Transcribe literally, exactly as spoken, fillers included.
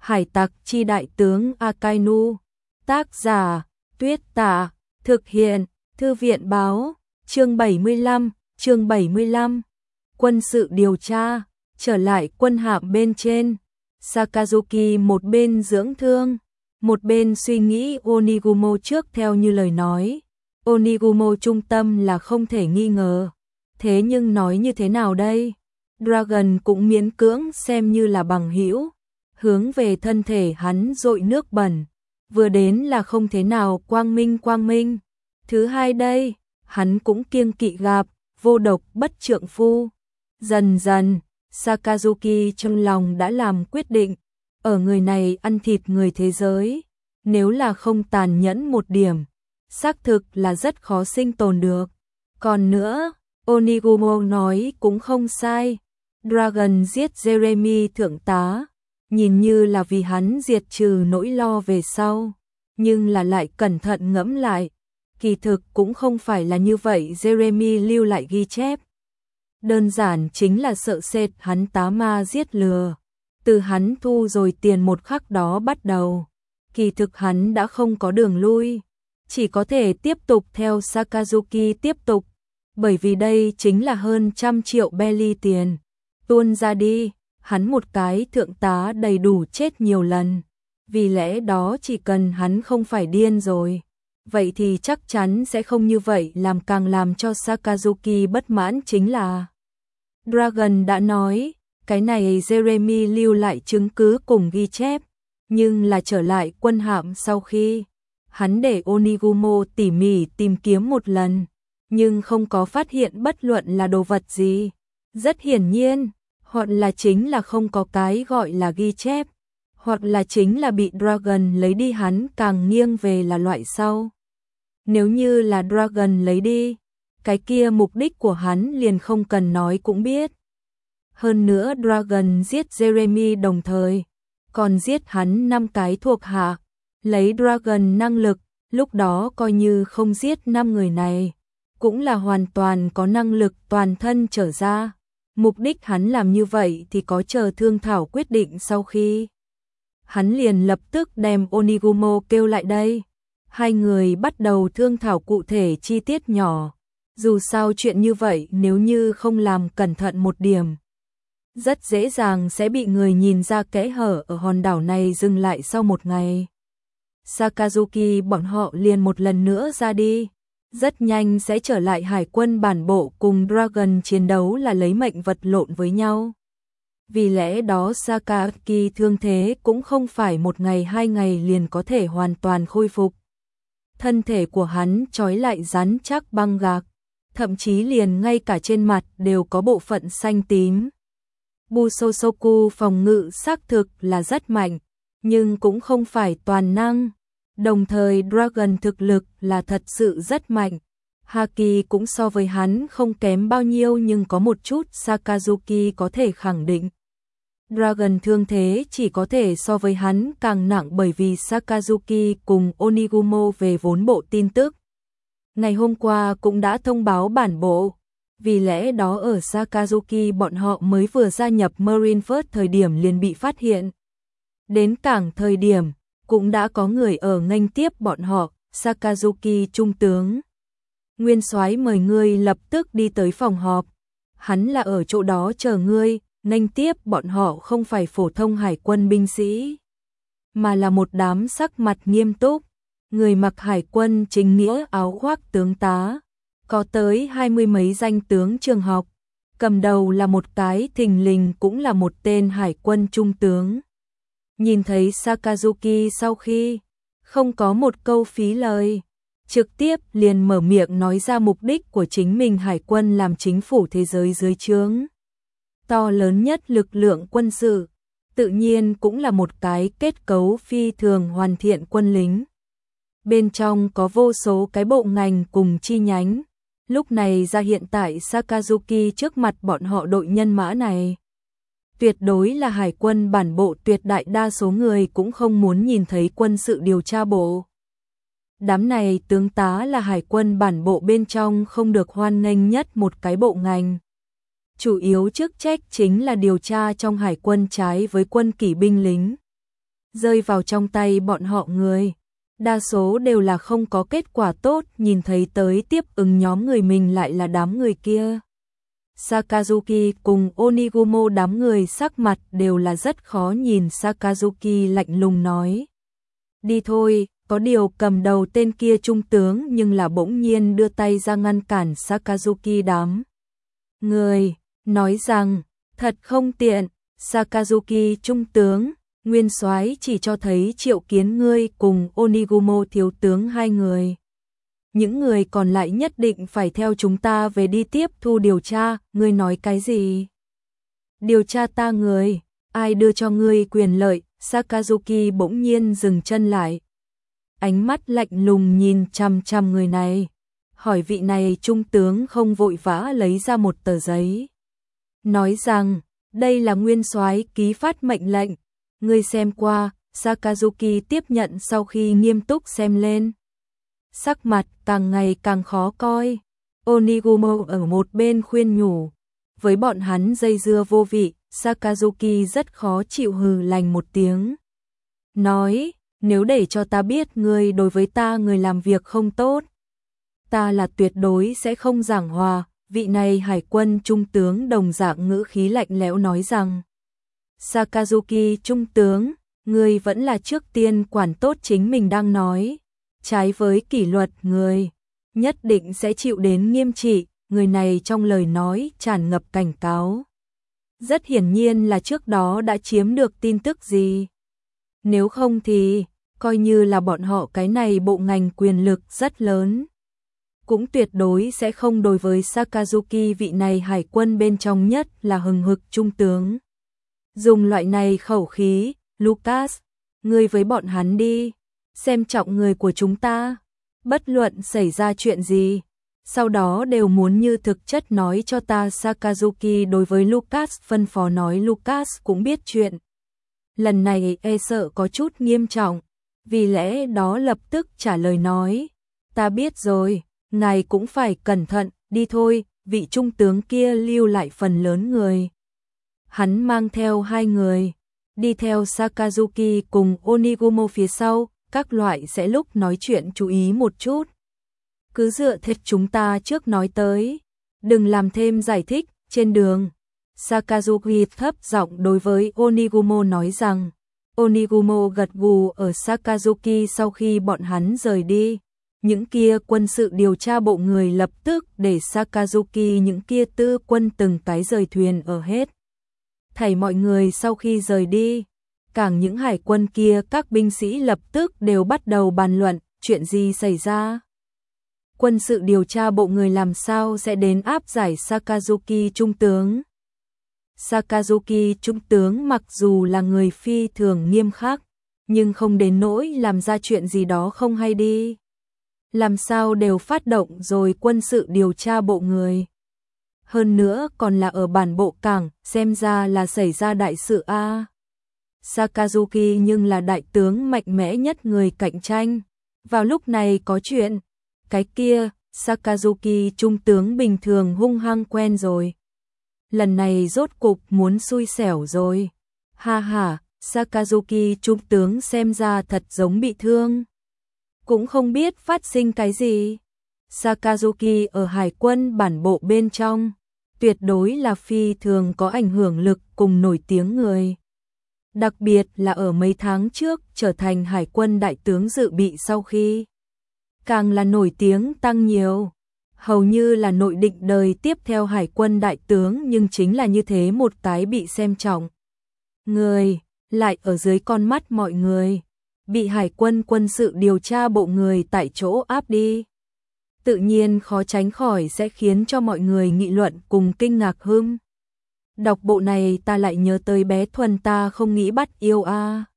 Hải tặc chi đại tướng Akainu. Tác giả, Tuyết Tả. Thực hiện, Thư viện báo. Chương bảy mươi lăm, chương bảy mươi lăm. Quân sự điều tra, trở lại quân hạm bên trên. Sakazuki một bên dưỡng thương, một bên suy nghĩ Onigumo trước theo như lời nói. Onigumo trung tâm là không thể nghi ngờ. Thế nhưng nói như thế nào đây? Dragon cũng miễn cưỡng xem như là bằng hữu. Hướng về thân thể hắn dội nước bẩn. Vừa đến là không thế nào quang minh quang minh. Thứ hai đây, hắn cũng kiêng kỵ gặp, vô độc bất trượng phu. Dần dần, Sakazuki trong lòng đã làm quyết định. Ở người này ăn thịt người thế giới. Nếu là không tàn nhẫn một điểm, xác thực là rất khó sinh tồn được. Còn nữa, Onigumo nói cũng không sai. Dragon giết Jeremy thượng tá, nhìn như là vì hắn diệt trừ nỗi lo về sau, nhưng là lại cẩn thận ngẫm lại, kỳ thực cũng không phải là như vậy. Jeremy lưu lại ghi chép, đơn giản chính là sợ sệt hắn tá ma giết lừa. Từ hắn thu rồi tiền một khắc đó bắt đầu, kỳ thực hắn đã không có đường lui, chỉ có thể tiếp tục theo Sakazuki tiếp tục, bởi vì đây chính là hơn trăm triệu belly tiền. Tuôn ra đi, hắn một cái thượng tá đầy đủ chết nhiều lần. Vì lẽ đó chỉ cần hắn không phải điên rồi, vậy thì chắc chắn sẽ không như vậy. Làm càng làm cho Sakazuki bất mãn chính là Dragon đã nói, cái này Jeremy lưu lại chứng cứ cùng ghi chép, nhưng là trở lại quân hạm sau khi hắn để Onigumo tỉ mỉ tìm kiếm một lần, nhưng không có phát hiện bất luận là đồ vật gì. Rất hiển nhiên, hoặc là chính là không có cái gọi là ghi chép, hoặc là chính là bị Dragon lấy đi. Hắn càng nghiêng về là loại sau. Nếu như là Dragon lấy đi, cái kia mục đích của hắn liền không cần nói cũng biết. Hơn nữa Dragon giết Jeremy đồng thời còn giết hắn năm cái thuộc hạ. Lấy Dragon năng lực, lúc đó coi như không giết năm người này, cũng là hoàn toàn có năng lực toàn thân trở ra. Mục đích hắn làm như vậy thì có chờ thương thảo quyết định sau khi. Hắn liền lập tức đem Onigumo kêu lại đây. Hai người bắt đầu thương thảo cụ thể chi tiết nhỏ. Dù sao chuyện như vậy nếu như không làm cẩn thận một điểm, rất dễ dàng sẽ bị người nhìn ra kẽ hở ở hòn đảo này. Dừng lại sau một ngày, Sakazuki bọn họ liền một lần nữa ra đi. Rất nhanh sẽ trở lại hải quân bản bộ cùng Dragon chiến đấu là lấy mệnh vật lộn với nhau. Vì lẽ đó Sakazuki thương thế cũng không phải một ngày hai ngày liền có thể hoàn toàn khôi phục. Thân thể của hắn trói lại rắn chắc băng gạc, thậm chí liền ngay cả trên mặt đều có bộ phận xanh tím. Busosoku phòng ngự xác thực là rất mạnh, nhưng cũng không phải toàn năng. Đồng thời Dragon thực lực là thật sự rất mạnh. Haki cũng so với hắn không kém bao nhiêu, nhưng có một chút Sakazuki có thể khẳng định. Dragon thương thế chỉ có thể so với hắn càng nặng, bởi vì Sakazuki cùng Onigumo về vốn bộ tin tức. Ngày hôm qua cũng đã thông báo bản bộ. Vì lẽ đó ở Sakazuki bọn họ mới vừa gia nhập Marineford thời điểm liền bị phát hiện. Đến cảng thời điểm cũng đã có người ở nghênh tiếp bọn họ. Sakazuki trung tướng, nguyên soái mời ngươi lập tức đi tới phòng họp. Hắn là ở chỗ đó chờ ngươi. Nghênh tiếp bọn họ không phải phổ thông hải quân binh sĩ, mà là một đám sắc mặt nghiêm túc, người mặc hải quân chính nghĩa áo khoác tướng tá, có tới hai mươi mấy danh tướng trường học. Cầm đầu là một cái thình lình cũng là một tên hải quân trung tướng. Nhìn thấy Sakazuki sau khi không có một câu phí lời, trực tiếp liền mở miệng nói ra mục đích của chính mình. Hải quân làm chính phủ thế giới dưới trướng to lớn nhất lực lượng quân sự, tự nhiên cũng là một cái kết cấu phi thường hoàn thiện quân lính. Bên trong có vô số cái bộ ngành cùng chi nhánh. Lúc này ra hiện tại Sakazuki trước mặt bọn họ đội nhân mã này, tuyệt đối là hải quân bản bộ. Tuyệt đại đa số người cũng không muốn nhìn thấy quân sự điều tra bộ. Đám này tướng tá là hải quân bản bộ bên trong không được hoan nghênh nhất một cái bộ ngành. Chủ yếu chức trách chính là điều tra trong hải quân trái với quân kỷ binh lính. rơi vào trong tay bọn họ người. Đa số đều là không có kết quả tốt, nhìn thấy tới tiếp ứng nhóm người mình lại là đám người kia. Sakazuki cùng Onigumo đám người sắc mặt đều là rất khó nhìn. Sakazuki lạnh lùng nói. Đi thôi, có điều cầm đầu tên kia trung tướng nhưng là bỗng nhiên đưa tay ra ngăn cản Sakazuki đám người, nói rằng, thật không tiện, Sakazuki trung tướng, nguyên soái chỉ cho thấy triệu kiến ngươi cùng Onigumo thiếu tướng hai người. Những người còn lại nhất định phải theo chúng ta về đi tiếp thu điều tra, ngươi nói cái gì? Điều tra ta người, ai đưa cho ngươi quyền lợi? Sakazuki bỗng nhiên dừng chân lại. Ánh mắt lạnh lùng nhìn chằm chằm người này. Hỏi vị này trung tướng không vội vã lấy ra một tờ giấy. Nói rằng, đây là nguyên soái ký phát mệnh lệnh. Ngươi xem qua, Sakazuki tiếp nhận sau khi nghiêm túc xem lên. Sắc mặt càng ngày càng khó coi. Onigumo ở một bên khuyên nhủ. Với bọn hắn dây dưa vô vị, Sakazuki rất khó chịu, hừ lành một tiếng. Nói, nếu để cho ta biết ngươi đối với ta người làm việc không tốt, ta là tuyệt đối sẽ không giảng hòa. Vị này hải quân trung tướng đồng dạng ngữ khí lạnh lẽo nói rằng, Sakazuki trung tướng, ngươi vẫn là trước tiên quản tốt chính mình đang nói. Trái với kỷ luật người, nhất định sẽ chịu đến nghiêm trị. Người này trong lời nói tràn ngập cảnh cáo. Rất hiển nhiên là trước đó đã chiếm được tin tức gì. Nếu không thì, coi như là bọn họ cái này bộ ngành quyền lực rất lớn, cũng tuyệt đối sẽ không đối với Sakazuki vị này hải quân bên trong nhất là hừng hực trung tướng. Dùng loại này khẩu khí, Lucas, ngươi với bọn hắn đi, xem trọng người của chúng ta, bất luận xảy ra chuyện gì, sau đó đều muốn như thực chất nói cho ta. Sakazuki đối với Lucas phân phó nói. Lucas cũng biết chuyện lần này e sợ có chút nghiêm trọng, vì lẽ đó lập tức trả lời nói, ta biết rồi, ngài cũng phải cẩn thận, đi thôi. Vị trung tướng kia lưu lại phần lớn người. Hắn mang theo hai người, đi theo Sakazuki cùng Onigumo phía sau, các loại sẽ lúc nói chuyện chú ý một chút. Cứ dựa theo chúng ta trước nói tới, đừng làm thêm giải thích. Trên đường, Sakazuki thấp giọng đối với Onigumo nói rằng. Onigumo gật gù ở Sakazuki. Sau khi bọn hắn rời đi, những kia quân sự điều tra bộ người lập tức để Sakazuki những kia tư quân từng cái rời thuyền ở hết. Thảy mọi người sau khi rời đi, càng những hải quân kia các binh sĩ lập tức đều bắt đầu bàn luận chuyện gì xảy ra. Quân sự điều tra bộ người làm sao sẽ đến áp giải Sakazuki trung tướng. Sakazuki trung tướng mặc dù là người phi thường nghiêm khắc, nhưng không đến nỗi làm ra chuyện gì đó không hay đi. Làm sao đều phát động rồi quân sự điều tra bộ người. Hơn nữa còn là ở bản bộ cảng, xem ra là xảy ra đại sự a. À. Sakazuki nhưng là đại tướng mạnh mẽ nhất người cạnh tranh. Vào lúc này có chuyện, cái kia, Sakazuki trung tướng bình thường hung hăng quen rồi. Lần này rốt cục muốn xui xẻo rồi. Ha ha, Sakazuki trung tướng xem ra thật giống bị thương. Cũng không biết phát sinh cái gì. Sakazuki ở hải quân bản bộ bên trong, tuyệt đối là phi thường có ảnh hưởng lực cùng nổi tiếng người. Đặc biệt là ở mấy tháng trước trở thành hải quân đại tướng dự bị sau khi, càng là nổi tiếng tăng nhiều. Hầu như là nội định đời tiếp theo hải quân đại tướng, nhưng chính là như thế một cái bị xem trọng người, lại ở dưới con mắt mọi người, bị hải quân quân sự điều tra bộ người tại chỗ áp đi. Tự nhiên khó tránh khỏi sẽ khiến cho mọi người nghị luận cùng kinh ngạc hưng. Đọc bộ này ta lại nhớ tới bé Thuần ta không nghĩ bắt yêu a. À.